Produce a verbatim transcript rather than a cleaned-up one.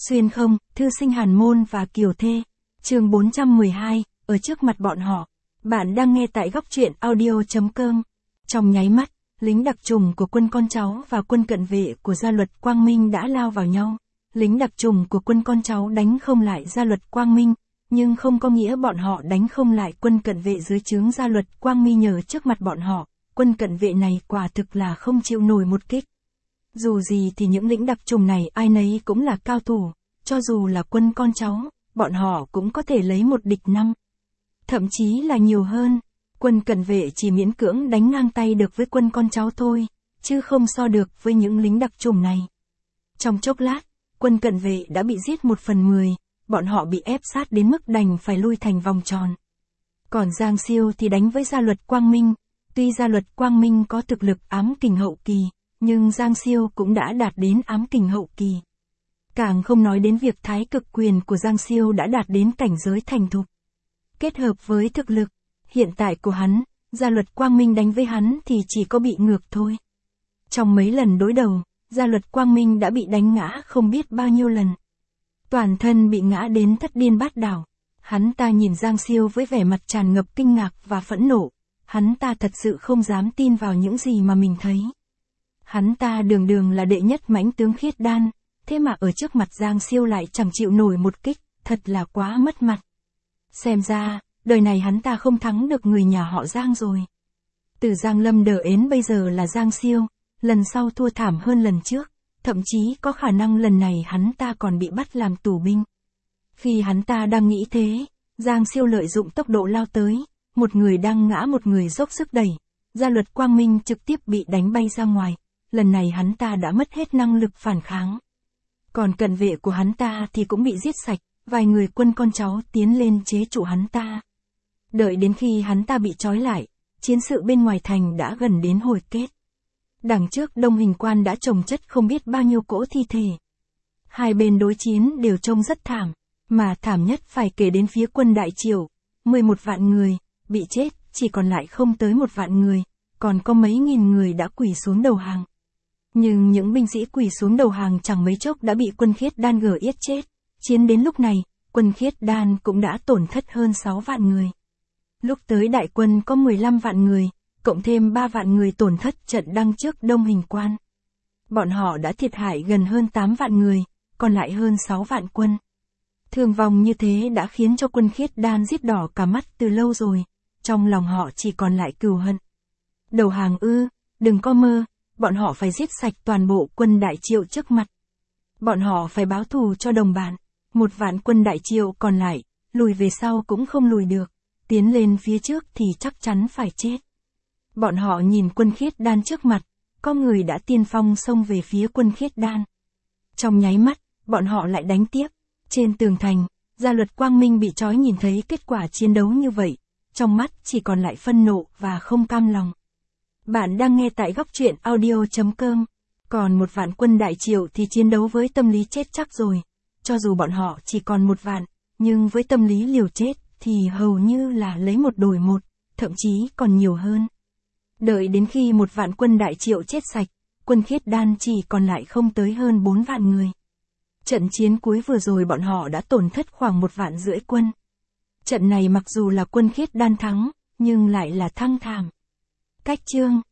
Xuyên không, thư sinh Hàn Môn và Kiều Thê. Chương bốn trăm mười hai, ở trước mặt bọn họ. Bạn đang nghe tại góc truyện audio chấm com. Trong nháy mắt, lính đặc trùng của quân con cháu và quân cận vệ của gia luật Quang Minh đã lao vào nhau. Lính đặc trùng của quân con cháu đánh không lại gia luật Quang Minh, nhưng không có nghĩa bọn họ đánh không lại quân cận vệ dưới trướng gia luật Quang Minh. Nhờ trước mặt bọn họ, quân cận vệ này quả thực là không chịu nổi một kích. Dù gì thì những lính đặc trùng này ai nấy cũng là cao thủ, cho dù là quân con cháu, bọn họ cũng có thể lấy một địch năm. Thậm chí là nhiều hơn, quân cận vệ chỉ miễn cưỡng đánh ngang tay được với quân con cháu thôi, chứ không so được với những lính đặc trùng này. Trong chốc lát, quân cận vệ đã bị giết một phần mười, bọn họ bị ép sát đến mức đành phải lui thành vòng tròn. Còn Giang Siêu thì đánh với gia luật Quang Minh, tuy gia luật Quang Minh có thực lực ám kình hậu kỳ, nhưng Giang Siêu cũng đã đạt đến ám kình hậu kỳ. Càng không nói đến việc thái cực quyền của Giang Siêu đã đạt đến cảnh giới thành thục. Kết hợp với thực lực hiện tại của hắn, gia luật Quang Minh đánh với hắn thì chỉ có bị ngược thôi. Trong mấy lần đối đầu, gia luật Quang Minh đã bị đánh ngã không biết bao nhiêu lần. Toàn thân bị ngã đến thất điên bát đảo. Hắn ta nhìn Giang Siêu với vẻ mặt tràn ngập kinh ngạc và phẫn nộ. Hắn ta thật sự không dám tin vào những gì mà mình thấy. Hắn ta đường đường là đệ nhất mãnh tướng khiết đan, thế mà ở trước mặt Giang Siêu lại chẳng chịu nổi một kích, thật là quá mất mặt. Xem ra, đời này hắn ta không thắng được người nhà họ Giang rồi. Từ Giang Lâm đờ ến bây giờ là Giang Siêu, lần sau thua thảm hơn lần trước, thậm chí có khả năng lần này hắn ta còn bị bắt làm tù binh. Khi hắn ta đang nghĩ thế, Giang Siêu lợi dụng tốc độ lao tới, một người đang ngã một người dốc sức đẩy, gia luật Quang Minh trực tiếp bị đánh bay ra ngoài, lần này hắn ta đã mất hết năng lực phản kháng. Còn cận vệ của hắn ta thì cũng bị giết sạch, vài người quân con cháu tiến lên chế trụ hắn ta. Đợi đến khi hắn ta bị trói lại, chiến sự bên ngoài thành đã gần đến hồi kết. Đằng trước Đông Hình Quan đã chồng chất không biết bao nhiêu cỗ thi thể. Hai bên đối chiến đều trông rất thảm, mà thảm nhất phải kể đến phía quân Đại Triệu, mười một vạn người, bị chết, chỉ còn lại không tới một vạn người, còn có mấy nghìn người đã quỳ xuống đầu hàng. Nhưng những binh sĩ quỳ xuống đầu hàng chẳng mấy chốc đã bị quân Khiết Đan gờ yết chết. Chiến đến lúc này, quân Khiết Đan cũng đã tổn thất hơn sáu vạn người. Lúc tới đại quân có mười lăm vạn người, cộng thêm ba vạn người tổn thất trận đăng trước Đông Hình Quan. Bọn họ đã thiệt hại gần hơn tám vạn người, còn lại hơn sáu vạn quân. Thương vong như thế đã khiến cho quân Khiết Đan giết đỏ cả mắt từ lâu rồi, trong lòng họ chỉ còn lại cừu hận. Đầu hàng ư, đừng có mơ, bọn họ phải giết sạch toàn bộ quân Đại Triệu trước mặt. Bọn họ phải báo thù cho đồng bạn, một vạn quân Đại Triệu còn lại, lùi về sau cũng không lùi được, tiến lên phía trước thì chắc chắn phải chết. Bọn họ nhìn quân Khiết Đan trước mặt, có người đã tiên phong xông về phía quân Khiết Đan. Trong nháy mắt, bọn họ lại đánh tiếp. Trên tường thành, gia luật Quang Minh bị trói nhìn thấy kết quả chiến đấu như vậy, trong mắt chỉ còn lại phân nộ và không cam lòng. Bạn đang nghe tại góc truyện audio chấm com. Còn một vạn quân Đại Triệu thì chiến đấu với tâm lý chết chắc rồi. Cho dù bọn họ chỉ còn một vạn, nhưng với tâm lý liều chết thì hầu như là lấy một đổi một, thậm chí còn nhiều hơn. Đợi đến khi một vạn quân Đại Triệu chết sạch, quân Khiết Đan chỉ còn lại không tới hơn bốn vạn người. Trận chiến cuối vừa rồi bọn họ đã tổn thất khoảng một vạn rưỡi quân. Trận này mặc dù là quân Khiết Đan thắng, nhưng lại là thăng thảm. Cách chương